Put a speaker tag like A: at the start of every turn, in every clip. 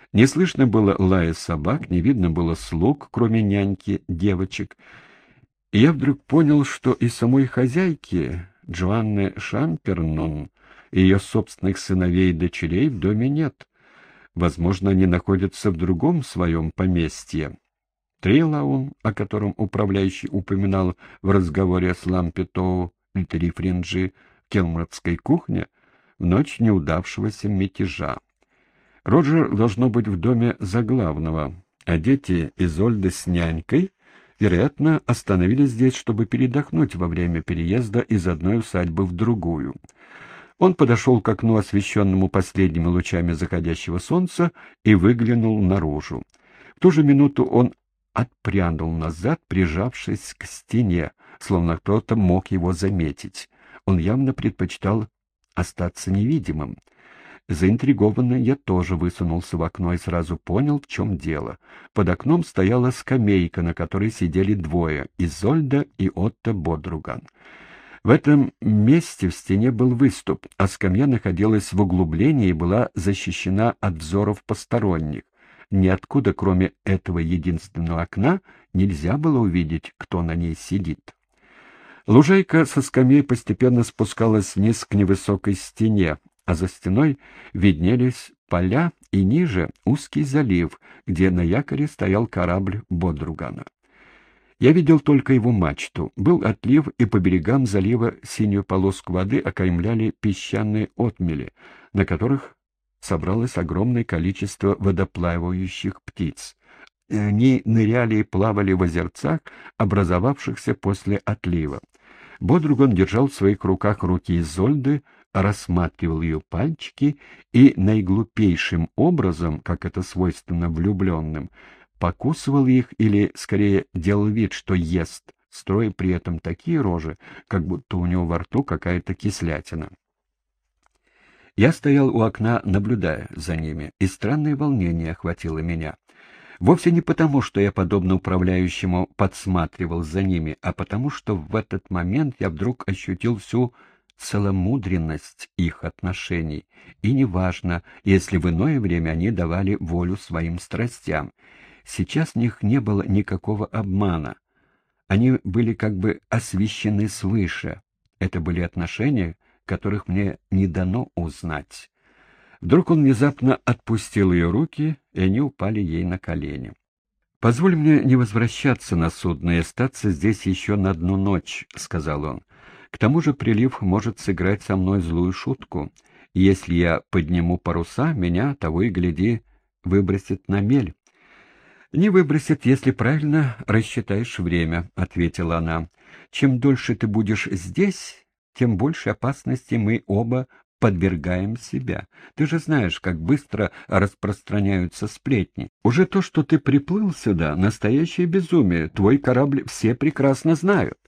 A: Не слышно было лая собак, не видно было слуг, кроме няньки, девочек. И я вдруг понял, что и самой хозяйки, Джоанны Шампернон, и ее собственных сыновей и дочерей в доме нет. Возможно, они находятся в другом своем поместье. Трилаун, о котором управляющий упоминал в разговоре с Лампетоу и Трифринджи в келмротской кухне, в ночь неудавшегося мятежа. Роджер должно быть в доме заглавного, а дети Изольды с нянькой, вероятно, остановились здесь, чтобы передохнуть во время переезда из одной усадьбы в другую. Он подошел к окну, освещенному последними лучами заходящего солнца, и выглянул наружу. В ту же минуту он отпрянул назад, прижавшись к стене, словно кто-то мог его заметить. Он явно предпочитал остаться невидимым. Заинтригованный, я тоже высунулся в окно и сразу понял, в чем дело. Под окном стояла скамейка, на которой сидели двое — Изольда и Отто Бодруган. В этом месте в стене был выступ, а скамья находилась в углублении и была защищена от взоров посторонних. Ниоткуда, кроме этого единственного окна, нельзя было увидеть, кто на ней сидит. Лужайка со скамей постепенно спускалась вниз к невысокой стене, а за стеной виднелись поля и ниже узкий залив, где на якоре стоял корабль Бодругана. Я видел только его мачту. Был отлив, и по берегам залива синюю полоску воды окаймляли песчаные отмели, на которых собралось огромное количество водоплавающих птиц. Они ныряли и плавали в озерцах, образовавшихся после отлива. Бодруган держал в своих руках руки Изольды, рассматривал ее пальчики и наиглупейшим образом, как это свойственно влюбленным, покусывал их или, скорее, делал вид, что ест, строя при этом такие рожи, как будто у него во рту какая-то кислятина. Я стоял у окна, наблюдая за ними, и странное волнение охватило меня. Вовсе не потому, что я, подобно управляющему, подсматривал за ними, а потому, что в этот момент я вдруг ощутил всю целомудренность их отношений, и неважно, если в иное время они давали волю своим страстям. Сейчас в них не было никакого обмана. Они были как бы освящены свыше. Это были отношения, которых мне не дано узнать. Вдруг он внезапно отпустил ее руки, и они упали ей на колени. «Позволь мне не возвращаться на судно и остаться здесь еще на одну ночь», — сказал он. «К тому же прилив может сыграть со мной злую шутку. И если я подниму паруса, меня, того и гляди, выбросит на мель». «Не выбросит, если правильно рассчитаешь время», — ответила она. «Чем дольше ты будешь здесь, тем больше опасности мы оба подвергаем себя. Ты же знаешь, как быстро распространяются сплетни. Уже то, что ты приплыл сюда, настоящее безумие. Твой корабль все прекрасно знают».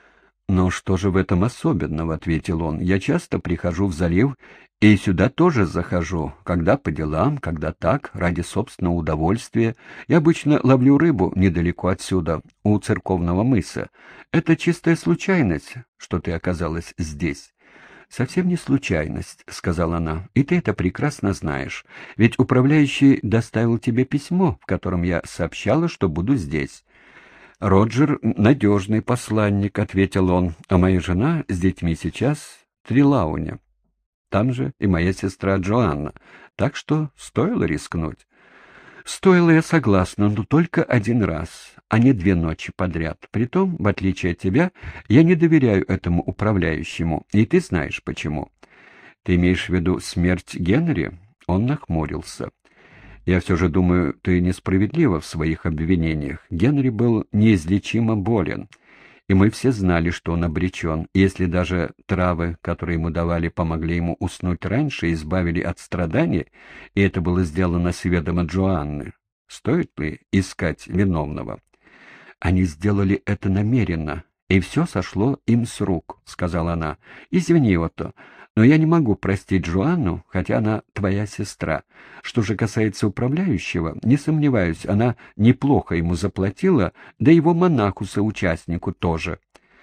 A: «Но что же в этом особенного?» — ответил он. «Я часто прихожу в залив и сюда тоже захожу, когда по делам, когда так, ради собственного удовольствия. Я обычно ловлю рыбу недалеко отсюда, у церковного мыса. Это чистая случайность, что ты оказалась здесь». «Совсем не случайность», — сказала она, — «и ты это прекрасно знаешь. Ведь управляющий доставил тебе письмо, в котором я сообщала, что буду здесь». «Роджер — надежный посланник», — ответил он, — «а моя жена с детьми сейчас в Трилауне. Там же и моя сестра Джоанна, так что стоило рискнуть». «Стоило, я согласна, но только один раз, а не 2 ночи подряд. Притом, в отличие от тебя, я не доверяю этому управляющему, и ты знаешь почему». «Ты имеешь в виду смерть Генри?» Он нахмурился. «Я все же думаю, ты несправедлива в своих обвинениях. Генри был неизлечимо болен, и мы все знали, что он обречен. Если даже травы, которые ему давали, помогли ему уснуть раньше и избавили от страданий, и это было сделано с ведома Джоанны, стоит ли искать виновного?» «Они сделали это намеренно, и все сошло им с рук», — сказала она. «Извини, Отто, но я не могу простить Джоанну, хотя она твоя сестра. Что же касается управляющего, не сомневаюсь, она неплохо ему заплатила, да его монаху-соучастнику тоже».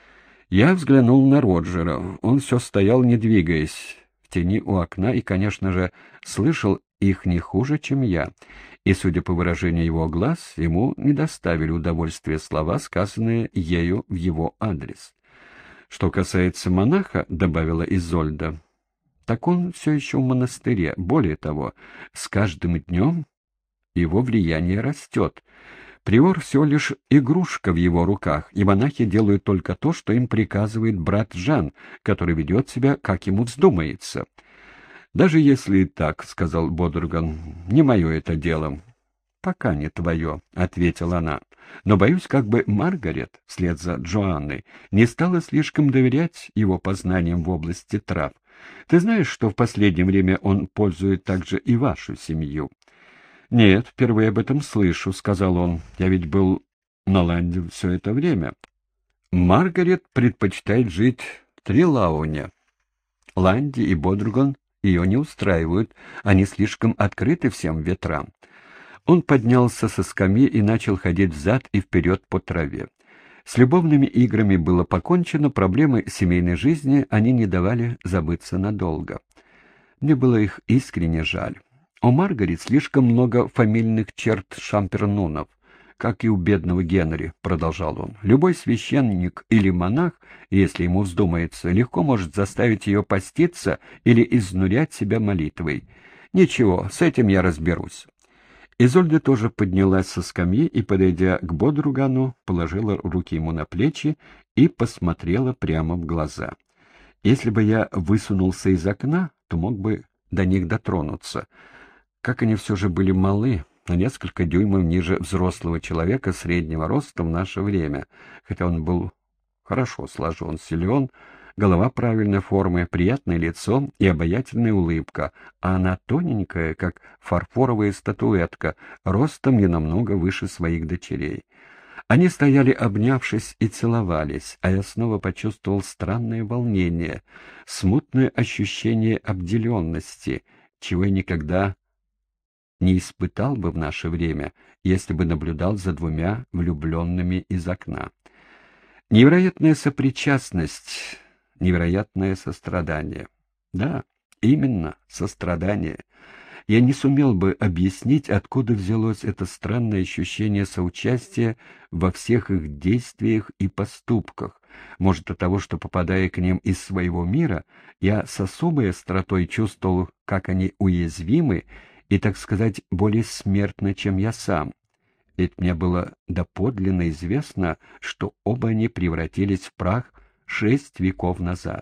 A: Я взглянул на Роджера. Он все стоял, не двигаясь, в тени у окна, и, конечно же, слышал их не хуже, чем я. и, судя по выражению его глаз, ему не доставили удовольствия слова, сказанные ею в его адрес. «Что касается монаха, — добавила Изольда, — так он все еще в монастыре. Более того, с каждым днем его влияние растет. Приор всего лишь игрушка в его руках, и монахи делают только то, что им приказывает брат Жан, который ведет себя, как ему вздумается». «Даже если и так, — сказал Бодрган, — не мое это дело». «Пока не твое, — ответила она. Но, боюсь, как бы Маргарет, вслед за Джоанной, не стала слишком доверять его познаниям в области трав. Ты знаешь, что в последнее время он пользует также и вашу семью?» «Нет, впервые об этом слышу, — сказал он. Я ведь был на Ланде все это время. Маргарет предпочитает жить в Трилауне. Ланди и Бодрган ее не устраивают, они слишком открыты всем ветрам». Он поднялся со скамьи и начал ходить взад и вперед по траве. С любовными играми было покончено, проблемы семейной жизни они не давали забыться надолго. Мне было их искренне жаль. У Маргарет слишком много фамильных черт Шампернунов, как и у бедного Генри, — продолжал он. Любой священник или монах, если ему вздумается, легко может заставить ее поститься или изнурять себя молитвой. Ничего, с этим я разберусь. Изольда тоже поднялась со скамьи и, подойдя к Бодругану, положила руки ему на плечи и посмотрела прямо в глаза. «Если бы я высунулся из окна, то мог бы до них дотронуться. Как они все же были малы, на несколько дюймов ниже взрослого человека среднего роста в наше время, хотя он был хорошо сложен, силен, голова правильной формы, приятное лицо и обаятельная улыбка, а она тоненькая, как фарфоровая статуэтка, ростом не намного выше своих дочерей. Они стояли, обнявшись, и целовались, а я снова почувствовал странное волнение, смутное ощущение обделенности, чего я никогда не испытал бы в наше время, если бы наблюдал за двумя влюбленными из окна. Невероятная сопричастность, невероятное сострадание. Да, именно сострадание. Я не сумел бы объяснить, откуда взялось это странное ощущение соучастия во всех их действиях и поступках. Может, от того, что, попадая к ним из своего мира, я с особой остротой чувствовал, как они уязвимы и, так сказать, более смертны, чем я сам. Ведь мне было доподлинно известно, что оба они превратились в прах 6 веков назад.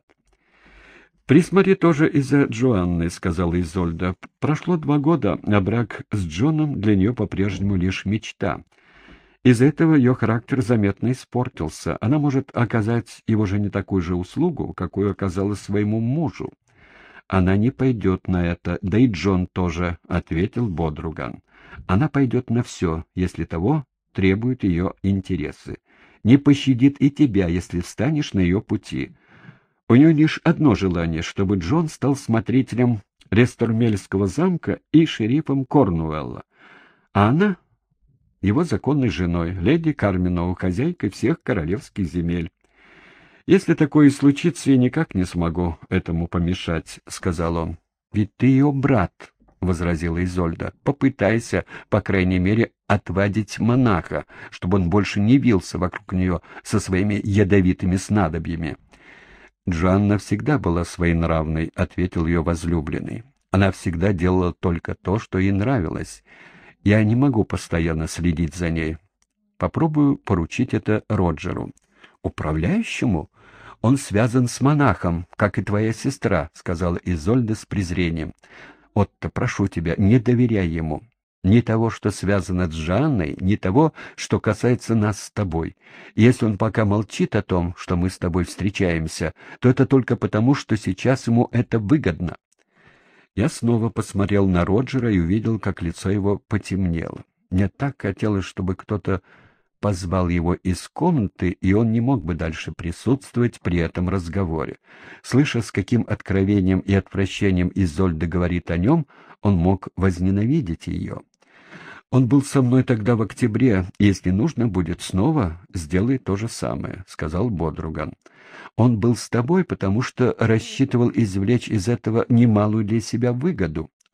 A: «Присмотри тоже из-за Джоанны», — сказала Изольда. «Прошло 2 года, а брак с Джоном для нее по-прежнему лишь мечта. Из-за этого ее характер заметно испортился. Она может оказать его жене такую же услугу, какую оказала своему мужу». «Она не пойдет на это, да и Джон тоже», — ответил Бодруган. «Она пойдет на все, если того требуют ее интересы. Не пощадит и тебя, если встанешь на ее пути. У нее лишь одно желание, чтобы Джон стал смотрителем Рестормельского замка и шерифом Корнуэлла, а она — его законной женой, леди Карминову, хозяйкой всех королевских земель. «Если такое и случится, я никак не смогу этому помешать», — сказал он. «Ведь ты ее брат», — возразила Изольда. «Попытайся, по крайней мере, отвадить монаха, чтобы он больше не вился вокруг нее со своими ядовитыми снадобьями». «Джоанна всегда была своенравной», — ответил ее возлюбленный. «Она всегда делала только то, что ей нравилось. Я не могу постоянно следить за ней. Попробую поручить это Роджеру». «Управляющему? Он связан с монахом, как и твоя сестра», — сказала Изольда с презрением. «Отто, прошу тебя, не доверяй ему. Ни того, что связано с Жанной, ни того, что касается нас с тобой. Если он пока молчит о том, что мы с тобой встречаемся, то это только потому, что сейчас ему это выгодно». Я снова посмотрел на Роджера и увидел, как лицо его потемнело. Мне так хотелось, чтобы кто-то позвал его из комнаты, и он не мог бы дальше присутствовать при этом разговоре. Слыша, с каким откровением и отвращением Изольда говорит о нем, он мог возненавидеть ее. «Он был со мной тогда в октябре, и если нужно будет снова, сделай то же самое», — сказал Бодруган. «Он был с тобой, потому что рассчитывал извлечь из этого немалую для себя выгоду», —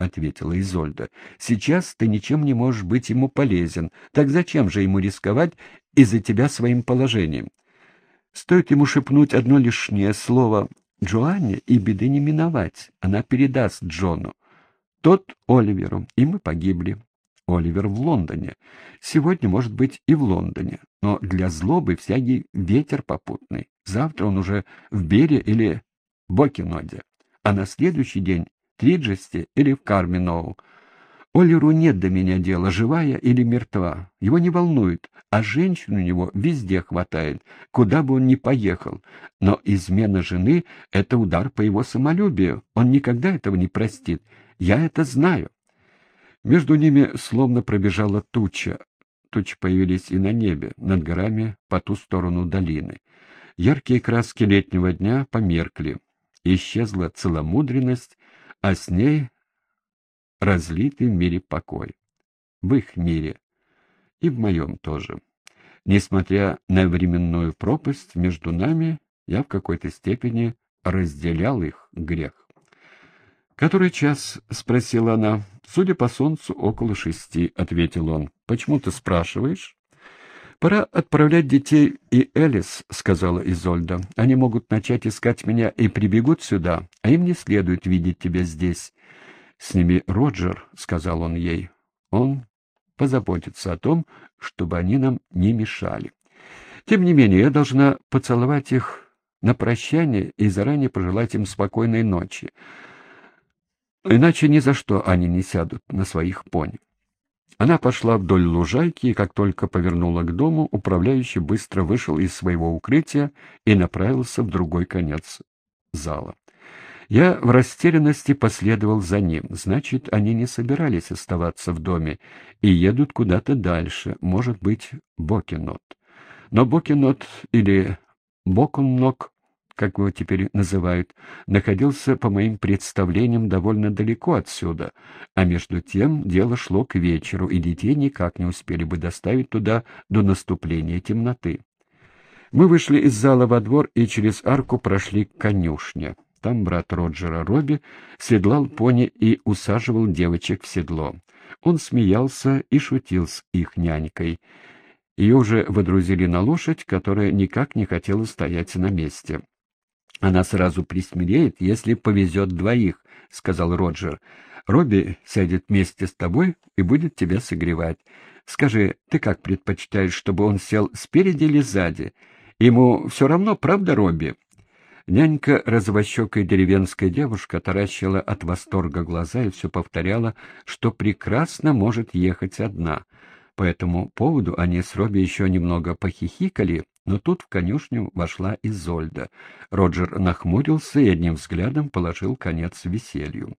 A: ответила Изольда. «Сейчас ты ничем не можешь быть ему полезен. Так зачем же ему рисковать из-за тебя своим положением? Стоит ему шепнуть одно лишнее слово Джоанне, и беды не миновать. Она передаст Джону. Тот Оливеру, и мы погибли. Оливер в Лондоне. Сегодня, может быть, и в Лондоне. Но для злобы всякий ветер попутный. Завтра он уже в Бере или Бокиноде. А на следующий день в Триджесте или в Карминоу. Оливеру нет до меня дела, живая или мертва. Его не волнует, а женщин у него везде хватает, куда бы он ни поехал. Но измена жены — это удар по его самолюбию. Он никогда этого не простит. Я это знаю. Между ними словно пробежала туча. Тучи появились и на небе, над горами по ту сторону долины. Яркие краски летнего дня померкли. Исчезла целомудренность, а с ней разлитый в мире покой. В их мире. И в моем тоже. Несмотря на временную пропасть между нами, я в какой-то степени разделял их грех. «Который час?» — спросила она. «Судя по солнцу, около 6, — ответил он. «Почему ты спрашиваешь?» «Пора отправлять детей и Элис», — сказала Изольда. «Они могут начать искать меня и прибегут сюда, а им не следует видеть тебя здесь». «Сними Роджер», — сказал он ей. «Он позаботится о том, чтобы они нам не мешали. Тем не менее, я должна поцеловать их на прощание и заранее пожелать им спокойной ночи. Иначе ни за что они не сядут на своих пони». Она пошла вдоль лужайки, и как только повернула к дому, управляющий быстро вышел из своего укрытия и направился в другой конец зала. Я в растерянности последовал за ним. Значит, они не собирались оставаться в доме и едут куда-то дальше, может быть, Бокинот. Но Бокинот или Боконнок, как его теперь называют, находился, по моим представлениям, довольно далеко отсюда, а между тем дело шло к вечеру, и детей никак не успели бы доставить туда до наступления темноты. Мы вышли из зала во двор и через арку прошли к конюшне. Там брат Роджера, Робби, седлал пони и усаживал девочек в седло. Он смеялся и шутил с их нянькой. Ее уже водрузили на лошадь, которая никак не хотела стоять на месте. «Она сразу присмиреет, если повезет двоих», — сказал Роджер. «Робби сядет вместе с тобой и будет тебя согревать. Скажи, ты как предпочитаешь, чтобы он сел спереди или сзади? Ему все равно, правда, Робби?» Нянька, розовощекая деревенская девушка, таращила от восторга глаза и все повторяла, что прекрасно может ехать одна. По этому поводу они с Робби еще немного похихикали, но тут в конюшню вошла Изольда. Роджер нахмурился и одним взглядом положил конец веселью.